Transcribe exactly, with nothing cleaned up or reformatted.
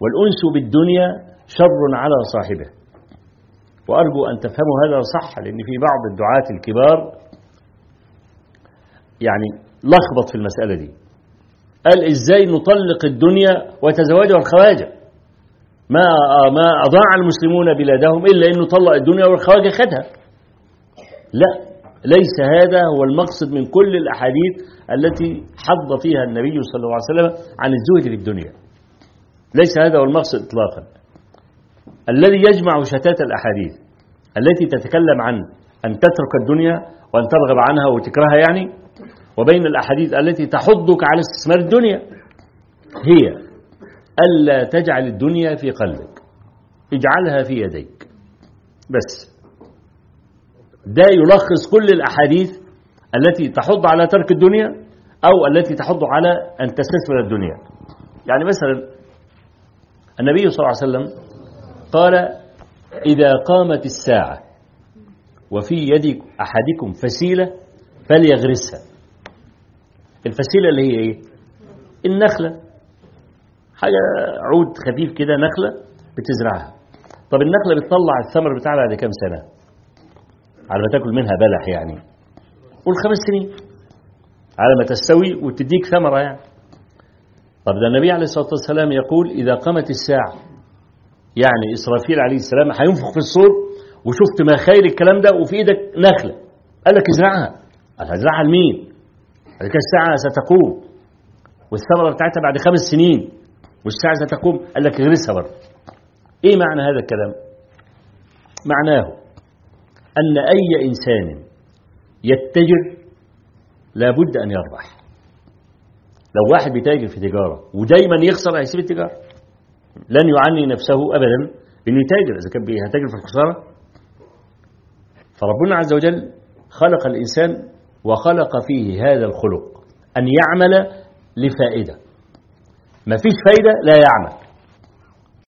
والأنس بالدنيا شر على صاحبه. وأرجو أن تفهموا هذا صح، لأن في بعض الدعاة الكبار يعني لخبط في المسألة دي. قال إزاي نطلق الدنيا وتزوجها الخواجة؟ ما ما أضاع المسلمون بلادهم إلا أنه طلق الدنيا والخواجة خدها. لا، ليس هذا هو المقصد من كل الأحاديث التي حض فيها النبي صلى الله عليه وسلم عن الزهد في الدنيا. ليس هذا هو المقصد إطلاقا. الذي يجمع شتات الأحاديث التي تتكلم عن أن تترك الدنيا وأن ترغب عنها وتكرهها يعني، وبين الأحاديث التي تحضك على استثمار الدنيا، هي ألا تجعل الدنيا في قلبك، اجعلها في يديك بس. ده يلخص كل الأحاديث التي تحض على ترك الدنيا أو التي تحض على أن تستثمر الدنيا. يعني مثلا النبي صلى الله عليه وسلم قال: إذا قامت الساعة وفي يد أحدكم فسيلة فليغرسها. الفسيلة اللي هي إيه؟ النخلة، حاجة عود خفيف كده، نخلة بتزرعها. طب النخلة بتطلع الثمر بتاعها بعد كام سنة؟ على ما تاكل منها بلح يعني، قول خمس سنين على ما تستوي وتديك ثمرة يعني. طب ده النبي عليه الصلاة والسلام يقول: إذا قامت الساعة، يعني إسرافيل عليه السلام هينفخ في الصور، وشفت ما خير الكلام ده وفي إيدك نخلة، قال لك ازرعها. قال: هزرعها لمين؟ قال لك الساعة ستقوم والثمرة بتاعتها بعد خمس سنين والساعة ستقوم، قال لك اغرسها برضه. إيه معنى هذا الكلام؟ معناه أن أي إنسان يتجر لابد أن يربح. لو واحد بيتاجر في تجارة ودايما يخسر هيسيب التجارة، لن يعني نفسه أبدا إنه يتاجر إذا كان هيتاجر في الخسارة. فربنا عز وجل خلق الإنسان وخلق فيه هذا الخلق أن يعمل لفائدة. ما فيش فايدة لا يعمل.